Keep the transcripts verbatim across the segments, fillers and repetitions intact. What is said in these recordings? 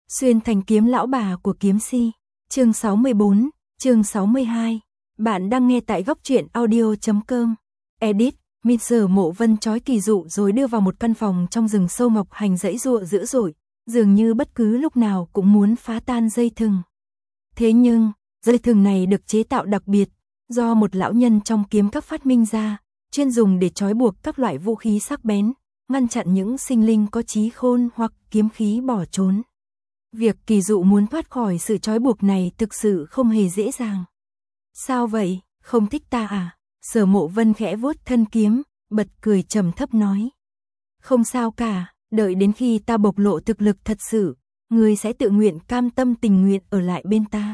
Xuyên thành kiếm lão bà của kiếm si. Chương sáu mươi bốn, chương sáu mươi hai. Bạn đang nghe tại góc truyện audio chấm com. Edit, Mister Mộ Vân trói Kỳ Dụ rồi đưa vào một căn phòng trong rừng sâu. Ngọc Hành giãy giụa dữ dội, dường như bất cứ lúc nào cũng muốn phá tan dây thừng. Thế nhưng, dây thừng này được chế tạo đặc biệt, do một lão nhân trong kiếm các phát minh ra, chuyên dùng để trói buộc các loại vũ khí sắc bén, ngăn chặn những sinh linh có trí khôn hoặc kiếm khí bỏ trốn. Việc Kỳ Dụ muốn thoát khỏi sự trói buộc này thực sự không hề dễ dàng. Sao vậy, không thích ta à? Sở Mộ Vân khẽ vuốt thân kiếm, bật cười trầm thấp nói. Không sao cả, đợi đến khi ta bộc lộ thực lực thật sự, ngươi sẽ tự nguyện cam tâm tình nguyện ở lại bên ta.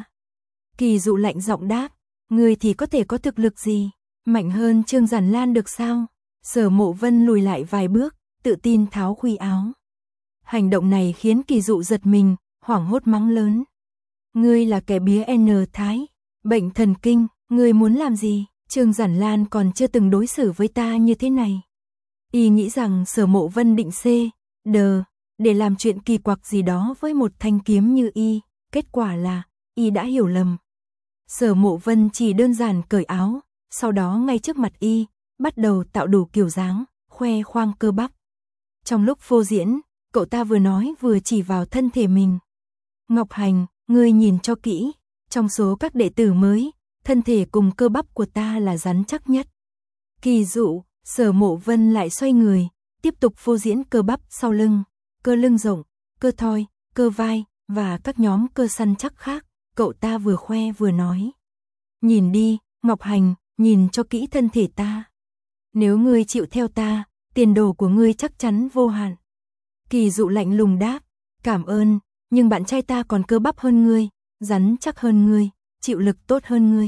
Kỳ Dụ lạnh giọng đáp, ngươi thì có thể có thực lực gì? Mạnh hơn Trương Giản Lan được sao? Sở Mộ Vân lùi lại vài bước, tự tin tháo khuy áo. Hành động này khiến Kỳ Dụ giật mình, hoảng hốt mắng lớn. Ngươi là kẻ bía N Thái, bệnh thần kinh, ngươi muốn làm gì? Trương Giản Lan còn chưa từng đối xử với ta như thế này. Y nghĩ rằng Sở Mộ Vân định C, D, để làm chuyện kỳ quặc gì đó với một thanh kiếm như Y, kết quả là, Y đã hiểu lầm. Sở Mộ Vân chỉ đơn giản cởi áo, sau đó ngay trước mặt Y, bắt đầu tạo đủ kiểu dáng, khoe khoang cơ bắp. Trong lúc phô diễn, cậu ta vừa nói vừa chỉ vào thân thể mình. Ngọc Hành, ngươi nhìn cho kỹ, trong số các đệ tử mới, thân thể cùng cơ bắp của ta là rắn chắc nhất. Kỳ Dụ, Sở Mộ Vân lại xoay người, tiếp tục phô diễn cơ bắp sau lưng, cơ lưng rộng, cơ thoi, cơ vai, và các nhóm cơ săn chắc khác, cậu ta vừa khoe vừa nói. Nhìn đi, Ngọc Hành, nhìn cho kỹ thân thể ta. Nếu ngươi chịu theo ta, tiền đồ của ngươi chắc chắn vô hạn. Kỳ Dụ lạnh lùng đáp, cảm ơn, nhưng bạn trai ta còn cơ bắp hơn ngươi, rắn chắc hơn ngươi, chịu lực tốt hơn ngươi.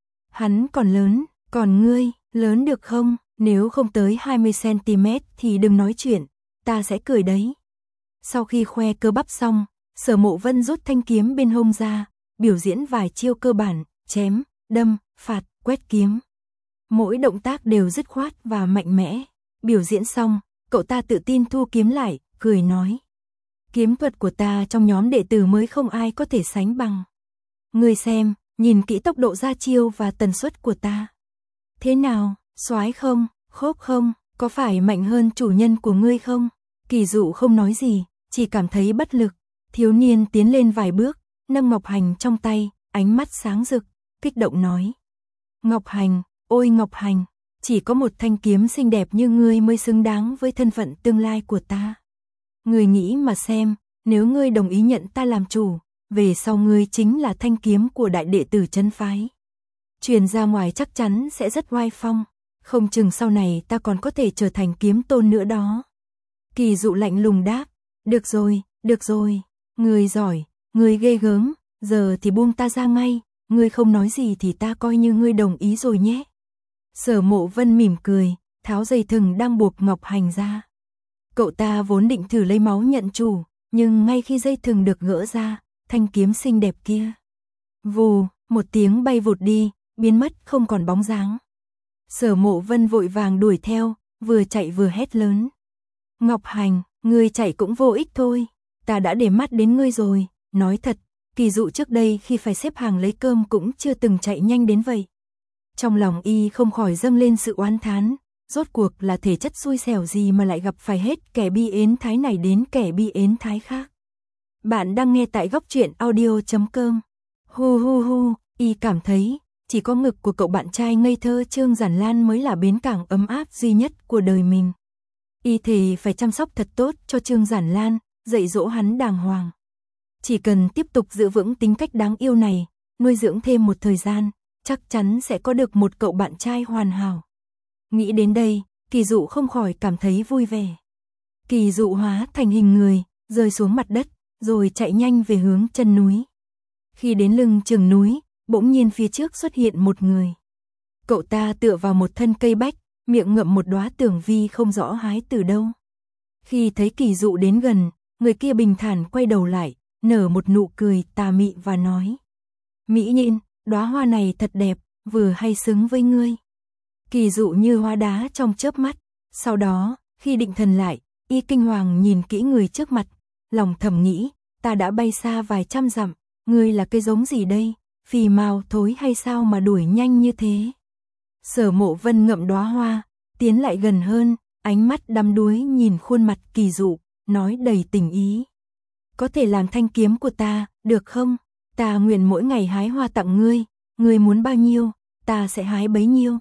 Hắn còn lớn, còn ngươi, lớn được không? Nếu không tới hai mươi xăng ti mét thì đừng nói chuyện, ta sẽ cười đấy. Sau khi khoe cơ bắp xong, Sở Mộ Vân rút thanh kiếm bên hông ra, biểu diễn vài chiêu cơ bản, chém, đâm, phạt, quét kiếm. Mỗi động tác đều dứt khoát và mạnh mẽ. Biểu diễn xong, cậu ta tự tin thu kiếm lại, cười nói. Kiếm thuật của ta trong nhóm đệ tử mới không ai có thể sánh bằng. Ngươi xem, nhìn kỹ tốc độ ra chiêu và tần suất của ta. Thế nào, soái không, khốp không, có phải mạnh hơn chủ nhân của ngươi không? Kỳ Dụ không nói gì, chỉ cảm thấy bất lực. Thiếu niên tiến lên vài bước, nâng Ngọc Hành trong tay, ánh mắt sáng rực, kích động nói. Ngọc Hành, ôi Ngọc Hành, chỉ có một thanh kiếm xinh đẹp như ngươi mới xứng đáng với thân phận tương lai của ta. Ngươi nghĩ mà xem, nếu ngươi đồng ý nhận ta làm chủ, về sau ngươi chính là thanh kiếm của đại đệ tử Trấn phái. Truyền ra ngoài chắc chắn sẽ rất oai phong, không chừng sau này ta còn có thể trở thành kiếm tôn nữa đó. Kỳ Dụ lạnh lùng đáp, được rồi, được rồi, ngươi giỏi, ngươi ghê gớm, giờ thì buông ta ra ngay, ngươi không nói gì thì ta coi như ngươi đồng ý rồi nhé. Sở Mộ Vân mỉm cười, tháo dây thừng đang buộc Ngọc Hành ra. Cậu ta vốn định thử lấy máu nhận chủ, nhưng ngay khi dây thừng được gỡ ra, thanh kiếm xinh đẹp kia, vù, một tiếng bay vụt đi, biến mất không còn bóng dáng. Sở Mộ Vân vội vàng đuổi theo, vừa chạy vừa hét lớn. Ngọc Hành, ngươi chạy cũng vô ích thôi, ta đã để mắt đến ngươi rồi, nói thật, Kỳ Dụ trước đây khi phải xếp hàng lấy cơm cũng chưa từng chạy nhanh đến vậy. Trong lòng Y không khỏi dâng lên sự oán thán, rốt cuộc là thể chất xui xẻo gì mà lại gặp phải hết kẻ bi ến thái này đến kẻ bi ến thái khác. Bạn đang nghe tại góc truyện audio chấm com. Hu hu hu, Y cảm thấy, chỉ có ngực của cậu bạn trai ngây thơ Trương Giản Lan mới là bến cảng ấm áp duy nhất của đời mình. Y thề phải chăm sóc thật tốt cho Trương Giản Lan, dạy dỗ hắn đàng hoàng. Chỉ cần tiếp tục giữ vững tính cách đáng yêu này, nuôi dưỡng thêm một thời gian, chắc chắn sẽ có được một cậu bạn trai hoàn hảo. Nghĩ đến đây, Kỳ Dụ không khỏi cảm thấy vui vẻ. Kỳ Dụ hóa thành hình người, rơi xuống mặt đất, rồi chạy nhanh về hướng chân núi. Khi đến lưng chừng núi, bỗng nhiên phía trước xuất hiện một người. Cậu ta tựa vào một thân cây bách, miệng ngậm một đóa tưởng vi không rõ hái từ đâu. Khi thấy Kỳ Dụ đến gần, người kia bình thản quay đầu lại, nở một nụ cười tà mị và nói. Mỹ Nhiên, đóa hoa này thật đẹp, vừa hay xứng với ngươi. Kỳ Dụ như hóa đá trong chớp mắt, sau đó, khi định thần lại, Y kinh hoàng nhìn kỹ người trước mặt, lòng thầm nghĩ, ta đã bay xa vài trăm dặm, ngươi là cái giống gì đây, phì mào thối hay sao mà đuổi nhanh như thế. Sở Mộ Vân ngậm đóa hoa, tiến lại gần hơn, ánh mắt đăm đuối nhìn khuôn mặt Kỳ Dụ, nói đầy tình ý. Có thể làm thanh kiếm của ta, được không? Ta nguyện mỗi ngày hái hoa tặng ngươi, ngươi muốn bao nhiêu, ta sẽ hái bấy nhiêu.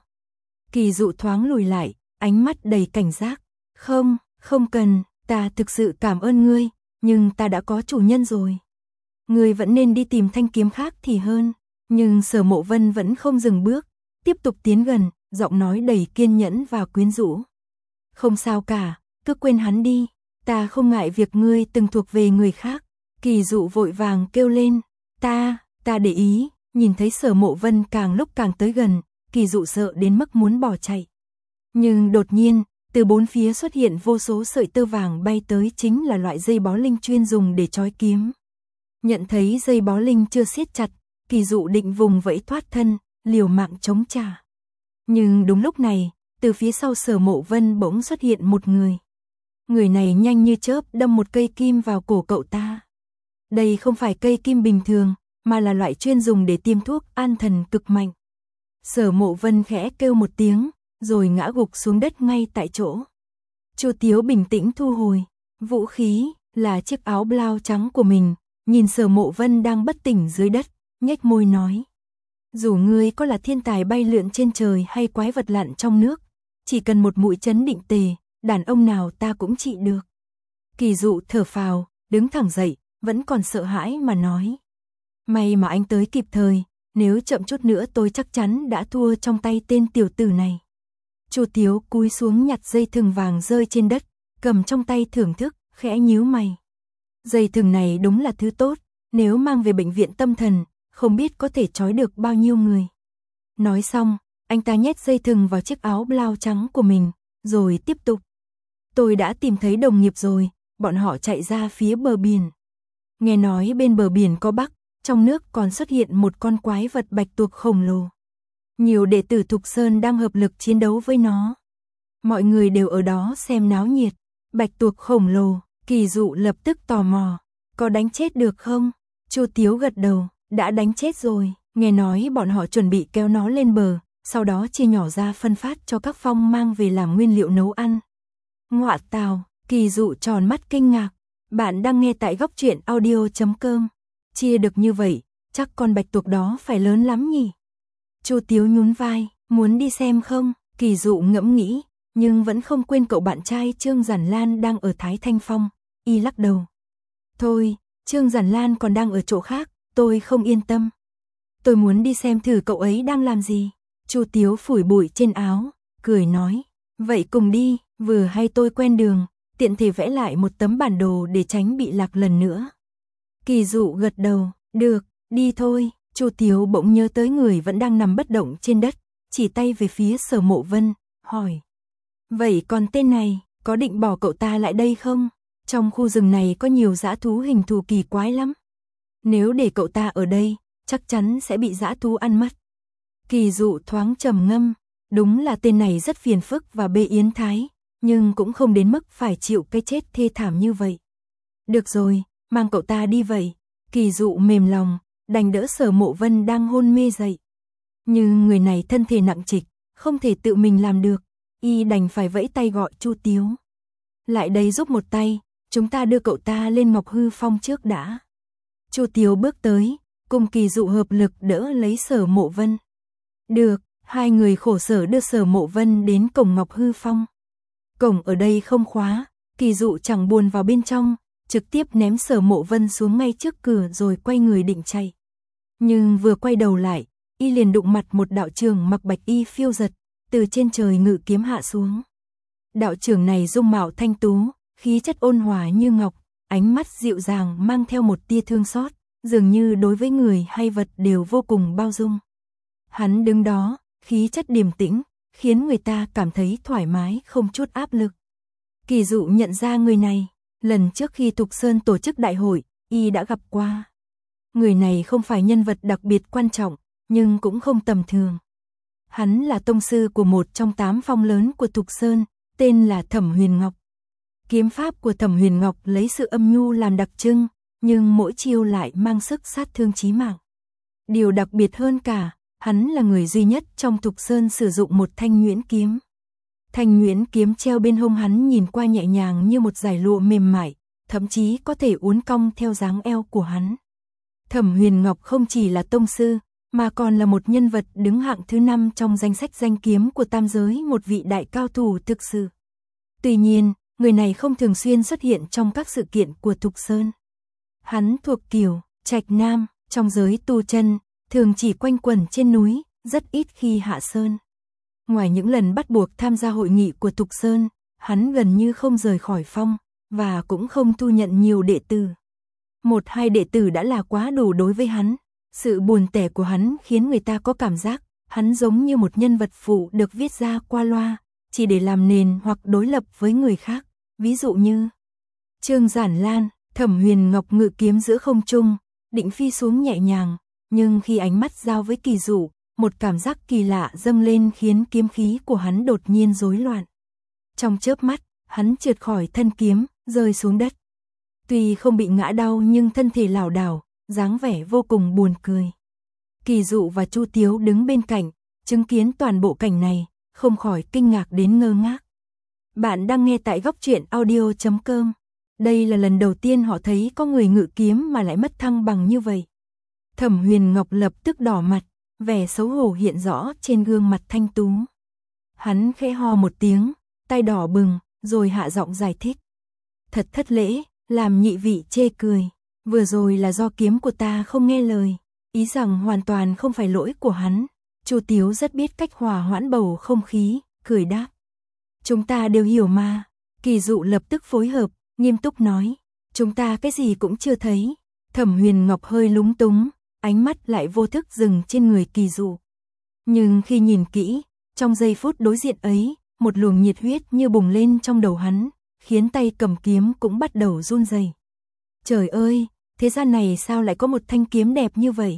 Kỳ Dụ thoáng lùi lại, ánh mắt đầy cảnh giác. Không, không cần, ta thực sự cảm ơn ngươi, nhưng ta đã có chủ nhân rồi. Ngươi vẫn nên đi tìm thanh kiếm khác thì hơn. Nhưng Sở Mộ Vân vẫn không dừng bước, tiếp tục tiến gần, giọng nói đầy kiên nhẫn và quyến rũ. Không sao cả, cứ quên hắn đi, ta không ngại việc ngươi từng thuộc về người khác. Kỳ Dụ vội vàng kêu lên, ta, ta để ý, nhìn thấy Sở Mộ Vân càng lúc càng tới gần, Kỳ Dụ sợ đến mức muốn bỏ chạy. Nhưng đột nhiên, từ bốn phía xuất hiện vô số sợi tơ vàng bay tới, chính là loại dây bó linh chuyên dùng để trói kiếm. Nhận thấy dây bó linh chưa siết chặt, Kỳ Dụ định vùng vẫy thoát thân, liều mạng chống trả. Nhưng đúng lúc này, từ phía sau Sở Mộ Vân bỗng xuất hiện một người. Người này nhanh như chớp đâm một cây kim vào cổ cậu ta. Đây không phải cây kim bình thường, mà là loại chuyên dùng để tiêm thuốc an thần cực mạnh. Sở Mộ Vân khẽ kêu một tiếng, rồi ngã gục xuống đất ngay tại chỗ. Chu Tiếu bình tĩnh thu hồi vũ khí, là chiếc áo blau trắng của mình, nhìn Sở Mộ Vân đang bất tỉnh dưới đất, nhếch môi nói. Dù ngươi có là thiên tài bay lượn trên trời hay quái vật lặn trong nước, chỉ cần một mũi chấn định tề, đàn ông nào ta cũng trị được. Kỳ Dụ thở phào, đứng thẳng dậy, vẫn còn sợ hãi mà nói. May mà anh tới kịp thời, nếu chậm chút nữa tôi chắc chắn đã thua trong tay tên tiểu tử này. Chu Tiếu cúi xuống nhặt dây thừng vàng rơi trên đất, cầm trong tay thưởng thức, khẽ nhíu mày. Dây thừng này đúng là thứ tốt, nếu mang về bệnh viện tâm thần, không biết có thể trói được bao nhiêu người. Nói xong, anh ta nhét dây thừng vào chiếc áo blau trắng của mình, rồi tiếp tục. Tôi đã tìm thấy đồng nghiệp rồi, bọn họ chạy ra phía bờ biển. Nghe nói bên bờ biển có Bắc, trong nước còn xuất hiện một con quái vật bạch tuộc khổng lồ. Nhiều đệ tử Thục Sơn đang hợp lực chiến đấu với nó. Mọi người đều ở đó xem náo nhiệt. Bạch tuộc khổng lồ, Kỳ Dụ lập tức tò mò. Có đánh chết được không? Chu Tiếu gật đầu, đã đánh chết rồi. Nghe nói bọn họ chuẩn bị kéo nó lên bờ, sau đó chia nhỏ ra phân phát cho các phong mang về làm nguyên liệu nấu ăn. Ngọa tào, Kỳ Dụ tròn mắt kinh ngạc. Bạn đang nghe tại góc truyện audio chấm com. Chia được như vậy, chắc con bạch tuộc đó phải lớn lắm nhỉ? Chu Tiếu nhún vai, muốn đi xem không? Kỳ Dụ ngẫm nghĩ, nhưng vẫn không quên cậu bạn trai Trương Giản Lan đang ở Thái Thanh Phong, y lắc đầu. Thôi, Trương Giản Lan còn đang ở chỗ khác, tôi không yên tâm. Tôi muốn đi xem thử cậu ấy đang làm gì. Chu Tiếu phủi bụi trên áo, cười nói, vậy cùng đi, vừa hay tôi quen đường, tiện thể vẽ lại một tấm bản đồ để tránh bị lạc lần nữa. Kỳ Dụ gật đầu, được, đi thôi. Chu Tiếu bỗng nhớ tới người vẫn đang nằm bất động trên đất, chỉ tay về phía Sở Mộ Vân, hỏi. Vậy còn tên này, có định bỏ cậu ta lại đây không? Trong khu rừng này có nhiều dã thú hình thù kỳ quái lắm. Nếu để cậu ta ở đây, chắc chắn sẽ bị dã thú ăn mất. Kỳ Dụ thoáng trầm ngâm, đúng là tên này rất phiền phức và bê yến thái, nhưng cũng không đến mức phải chịu cái chết thê thảm như vậy. Được rồi, mang cậu ta đi vậy. Kỳ Dụ mềm lòng, đành đỡ Sở Mộ Vân đang hôn mê dậy. Nhưng người này thân thể nặng trịch, không thể tự mình làm được, y đành phải vẫy tay gọi Chu Tiếu. Lại đây giúp một tay, chúng ta đưa cậu ta lên Ngọc Hư Phong trước đã. Chu Tiếu bước tới, cùng Kỳ Dụ hợp lực đỡ lấy Sở Mộ Vân. Được, hai người khổ sở đưa Sở Mộ Vân đến cổng Ngọc Hư Phong. Cổng ở đây không khóa, Kỳ Dụ chẳng buồn vào bên trong, trực tiếp ném Sở Mộ Vân xuống ngay trước cửa rồi quay người định chạy. Nhưng vừa quay đầu lại, y liền đụng mặt một đạo trưởng mặc bạch y phiêu giật, từ trên trời ngự kiếm hạ xuống. Đạo trưởng này dung mạo thanh tú, khí chất ôn hòa như ngọc, ánh mắt dịu dàng mang theo một tia thương xót, dường như đối với người hay vật đều vô cùng bao dung. Hắn đứng đó, khí chất điềm tĩnh, khiến người ta cảm thấy thoải mái không chút áp lực. Kỳ Dụ nhận ra người này, lần trước khi Thục Sơn tổ chức đại hội, y đã gặp qua. Người này không phải nhân vật đặc biệt quan trọng, nhưng cũng không tầm thường. Hắn là tông sư của một trong tám phong lớn của Thục Sơn, tên là Thẩm Huyền Ngọc. Kiếm pháp của Thẩm Huyền Ngọc lấy sự âm nhu làm đặc trưng, nhưng mỗi chiêu lại mang sức sát thương chí mạng. Điều đặc biệt hơn cả, hắn là người duy nhất trong Thục Sơn sử dụng một thanh nhuyễn kiếm. Thanh nhuyễn kiếm treo bên hông hắn nhìn qua nhẹ nhàng như một dải lụa mềm mại, thậm chí có thể uốn cong theo dáng eo của hắn. Thẩm Huyền Ngọc không chỉ là tông sư, mà còn là một nhân vật đứng hạng thứ năm trong danh sách danh kiếm của tam giới, một vị đại cao thủ thực sự. Tuy nhiên, người này không thường xuyên xuất hiện trong các sự kiện của Thục Sơn. Hắn thuộc kiểu Trạch Nam, trong giới tu chân, thường chỉ quanh quẩn trên núi, rất ít khi hạ sơn. Ngoài những lần bắt buộc tham gia hội nghị của Thục Sơn, hắn gần như không rời khỏi phong, và cũng không thu nhận nhiều đệ tử. Một hai đệ tử đã là quá đủ đối với hắn. Sự buồn tẻ của hắn khiến người ta có cảm giác, hắn giống như một nhân vật phụ được viết ra qua loa, chỉ để làm nền hoặc đối lập với người khác. Ví dụ như Trương Giản Lan. Thẩm Huyền Ngọc ngự kiếm giữa không trung, định phi xuống nhẹ nhàng, nhưng khi ánh mắt giao với Kỳ Dụ, một cảm giác kỳ lạ dâng lên khiến kiếm khí của hắn đột nhiên rối loạn. Trong chớp mắt, hắn trượt khỏi thân kiếm, rơi xuống đất. Tuy không bị ngã đau nhưng thân thể lảo đảo, dáng vẻ vô cùng buồn cười. Kỳ Dụ và Chu Tiếu đứng bên cạnh, chứng kiến toàn bộ cảnh này, không khỏi kinh ngạc đến ngơ ngác. Bạn đang nghe tại góc truyện audio chấm com. Đây là lần đầu tiên họ thấy có người ngự kiếm mà lại mất thăng bằng như vậy. Thẩm Huyền Ngọc lập tức đỏ mặt, vẻ xấu hổ hiện rõ trên gương mặt thanh tú. Hắn khẽ ho một tiếng, tay đỏ bừng, rồi hạ giọng giải thích. Thật thất lễ, làm nhị vị chê cười. Vừa rồi là do kiếm của ta không nghe lời, ý rằng hoàn toàn không phải lỗi của hắn. Chu Tiếu rất biết cách hòa hoãn bầu không khí, cười đáp. Chúng ta đều hiểu mà. Kỳ Dụ lập tức phối hợp, nghiêm túc nói. Chúng ta cái gì cũng chưa thấy. Thẩm Huyền Ngọc hơi lúng túng, ánh mắt lại vô thức dừng trên người Kỳ Dụ. Nhưng khi nhìn kỹ, trong giây phút đối diện ấy, một luồng nhiệt huyết như bùng lên trong đầu hắn, khiến tay cầm kiếm cũng bắt đầu run rẩy. Trời ơi, thế gian này sao lại có một thanh kiếm đẹp như vậy?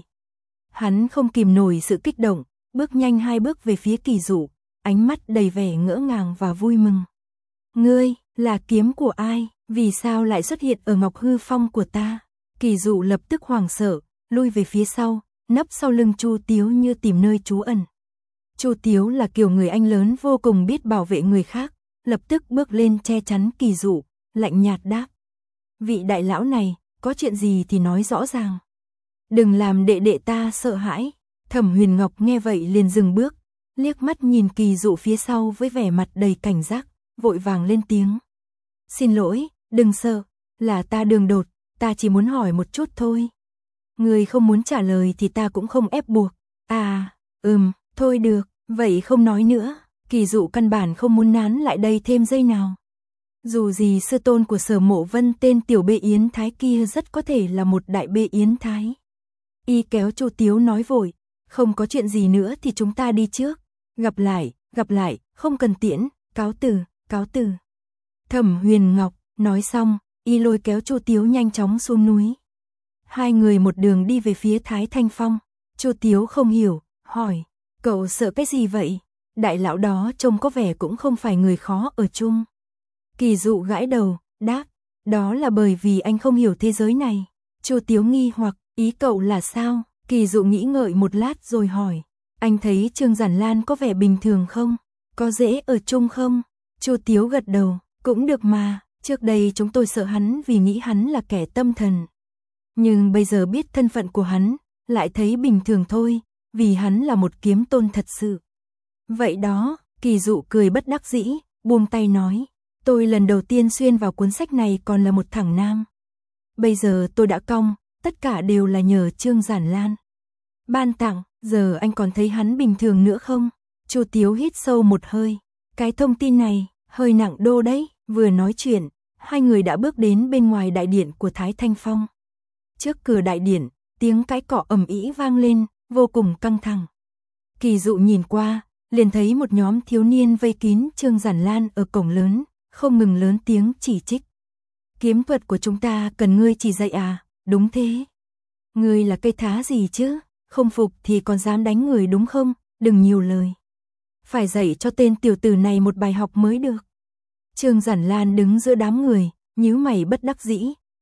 Hắn không kìm nổi sự kích động, bước nhanh hai bước về phía Kỳ Dụ, ánh mắt đầy vẻ ngỡ ngàng và vui mừng. Ngươi, là kiếm của ai? Vì sao lại xuất hiện ở Ngọc Hư Phong của ta? Kỳ Dụ lập tức hoảng sợ, lui về phía sau, nấp sau lưng Chu Tiếu như tìm nơi trú ẩn. Chu Tiếu là kiểu người anh lớn vô cùng biết bảo vệ người khác, lập tức bước lên che chắn Kỳ Dụ, lạnh nhạt đáp. Vị đại lão này, có chuyện gì thì nói rõ ràng. Đừng làm đệ đệ ta sợ hãi. Thẩm Huyền Ngọc nghe vậy liền dừng bước, liếc mắt nhìn Kỳ Dụ phía sau với vẻ mặt đầy cảnh giác, vội vàng lên tiếng. Xin lỗi, đừng sợ, là ta đường đột, ta chỉ muốn hỏi một chút thôi. Người không muốn trả lời thì ta cũng không ép buộc. À, ừm, thôi được, vậy không nói nữa. Kỳ Dụ căn bản không muốn nán lại đây thêm giây nào. Dù gì sư tôn của Sở Mộ Vân tên Tiểu Bê Yến Thái kia rất có thể là một đại Bê Yến Thái. Y kéo Chu Tiếu nói vội, không có chuyện gì nữa thì chúng ta đi trước. Gặp lại, gặp lại, không cần tiễn, cáo từ, cáo từ. Thẩm Huyền Ngọc nói xong, y lôi kéo Chu Tiếu nhanh chóng xuống núi. Hai người một đường đi về phía Thái Thanh Phong. Chu Tiếu không hiểu, hỏi, cậu sợ cái gì vậy? Đại lão đó trông có vẻ cũng không phải người khó ở chung. Kỳ Dụ gãi đầu, đáp, đó là bởi vì anh không hiểu thế giới này. Chu Tiếu nghi hoặc, ý cậu là sao? Kỳ Dụ nghĩ ngợi một lát rồi hỏi, anh thấy Trương Giản Lan có vẻ bình thường không? Có dễ ở chung không? Chu Tiếu gật đầu, cũng được mà, trước đây chúng tôi sợ hắn vì nghĩ hắn là kẻ tâm thần. Nhưng bây giờ biết thân phận của hắn, lại thấy bình thường thôi, vì hắn là một kiếm tôn thật sự. Vậy đó, Kỳ Dụ cười bất đắc dĩ, buông tay nói, tôi lần đầu tiên xuyên vào cuốn sách này còn là một thằng nam. Bây giờ tôi đã cong, tất cả đều là nhờ Trương Giản Lan ban tặng, giờ anh còn thấy hắn bình thường nữa không? Chu Tiếu hít sâu một hơi, cái thông tin này, hơi nặng đô đấy. Vừa nói chuyện, hai người đã bước đến bên ngoài đại điện của Thái Thanh Phong. Trước cửa đại điện, tiếng cãi cọ ầm ĩ vang lên, vô cùng căng thẳng. Kỳ Dụ nhìn qua, liền thấy một nhóm thiếu niên vây kín Trương Giản Lan ở cổng lớn, không ngừng lớn tiếng chỉ trích. Kiếm thuật của chúng ta cần ngươi chỉ dạy à? Đúng thế. Ngươi là cây thá gì chứ? Không phục thì còn dám đánh người đúng không? Đừng nhiều lời. Phải dạy cho tên tiểu tử này một bài học mới được. Trương Giản Lan đứng giữa đám người, nhíu mày bất đắc dĩ,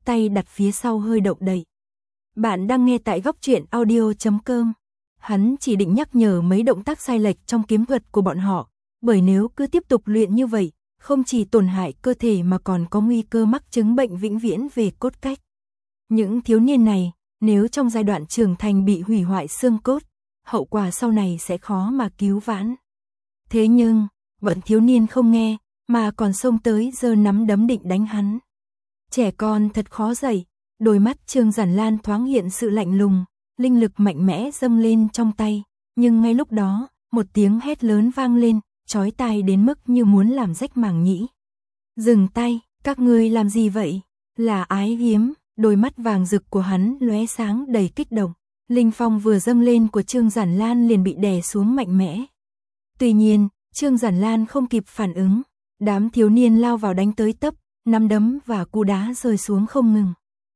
tay đặt phía sau hơi động đậy. Bạn đang nghe tại góc truyện audio chấm com. Hắn chỉ định nhắc nhở mấy động tác sai lệch trong kiếm thuật của bọn họ, bởi nếu cứ tiếp tục luyện như vậy, không chỉ tổn hại cơ thể mà còn có nguy cơ mắc chứng bệnh vĩnh viễn về cốt cách. Những thiếu niên này, nếu trong giai đoạn trưởng thành bị hủy hoại xương cốt, hậu quả sau này sẽ khó mà cứu vãn. Thế nhưng, bọn thiếu niên không nghe, mà còn xông tới giơ nắm đấm định đánh hắn. Trẻ con thật khó dạy, đôi mắt Trương Giản Lan thoáng hiện sự lạnh lùng, linh lực mạnh mẽ dâng lên trong tay, nhưng ngay lúc đó, một tiếng hét lớn vang lên, chói tai đến mức như muốn làm rách màng nhĩ. Dừng tay, các ngươi làm gì vậy? Là Ái Hiếm, đôi mắt vàng rực của hắn lóe sáng đầy kích động. Linh phong vừa dâng lên của Trương Giản Lan liền bị đè xuống mạnh mẽ. Tuy nhiên, Trương Giản Lan không kịp phản ứng, đám thiếu niên lao vào đánh tới tấp, nắm đấm và cú đá rơi xuống không ngừng.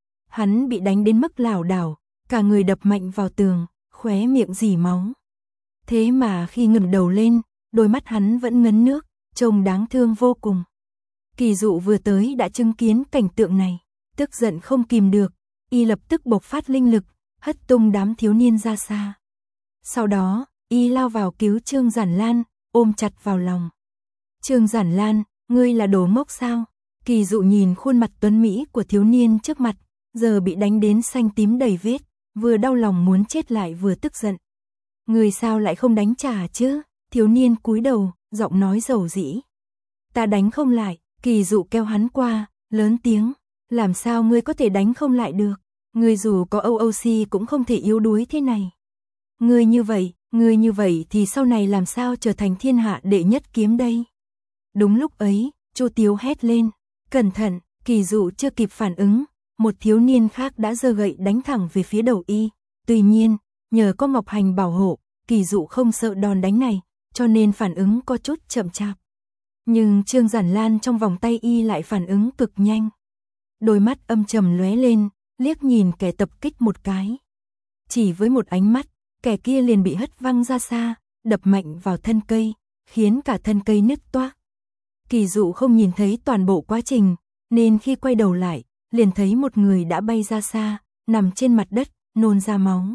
Hắn bị đánh đến mức lảo đảo, cả người đập mạnh vào tường, khóe miệng rỉ máu. Thế mà khi ngẩng đầu lên, đôi mắt hắn vẫn ngấn nước, trông đáng thương vô cùng. Kỳ Dụ vừa tới đã chứng kiến cảnh tượng này, tức giận không kìm được, y lập tức bộc phát linh lực, hất tung đám thiếu niên ra xa. Sau đó, y lao vào cứu Trương Giản Lan, ôm chặt vào lòng. Trương Giản Lan, ngươi là đồ ngốc sao? Kỳ Dụ nhìn khuôn mặt tuấn mỹ của thiếu niên trước mặt, giờ bị đánh đến xanh tím đầy vết, vừa đau lòng muốn chết lại vừa tức giận. Ngươi sao lại không đánh trả chứ? Thiếu niên cúi đầu, giọng nói dầu dĩ. Ta đánh không lại. Kỳ Dụ kéo hắn qua, lớn tiếng. Làm sao ngươi có thể đánh không lại được? Ngươi dù có o o xê cũng không thể yếu đuối thế này. Ngươi như vậy, ngươi như vậy thì sau này làm sao trở thành thiên hạ đệ nhất kiếm đây? Đúng lúc ấy, Chu Tiếu hét lên. Cẩn thận, Kỳ Dụ chưa kịp phản ứng, một thiếu niên khác đã giơ gậy đánh thẳng về phía đầu y. Tuy nhiên, nhờ có Ngọc Hành bảo hộ, Kỳ Dụ không sợ đòn đánh này, cho nên phản ứng có chút chậm chạp. Nhưng Trương Giản Lan trong vòng tay y lại phản ứng cực nhanh. Đôi mắt âm trầm lóe lên, liếc nhìn kẻ tập kích một cái. Chỉ với một ánh mắt, kẻ kia liền bị hất văng ra xa, đập mạnh vào thân cây, khiến cả thân cây nứt toác. Kỳ Dụ không nhìn thấy toàn bộ quá trình, nên khi quay đầu lại, liền thấy một người đã bay ra xa, nằm trên mặt đất, nôn ra máu.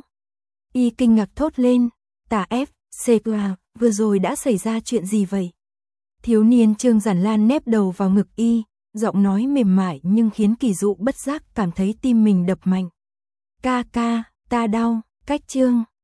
Y kinh ngạc thốt lên, Tà ép, xê qua, vừa rồi đã xảy ra chuyện gì vậy? Thiếu niên Trương Giản Lan nép đầu vào ngực y, giọng nói mềm mại nhưng khiến Kỳ Dụ bất giác cảm thấy tim mình đập mạnh. Ca ca, ta đau, cách Trương,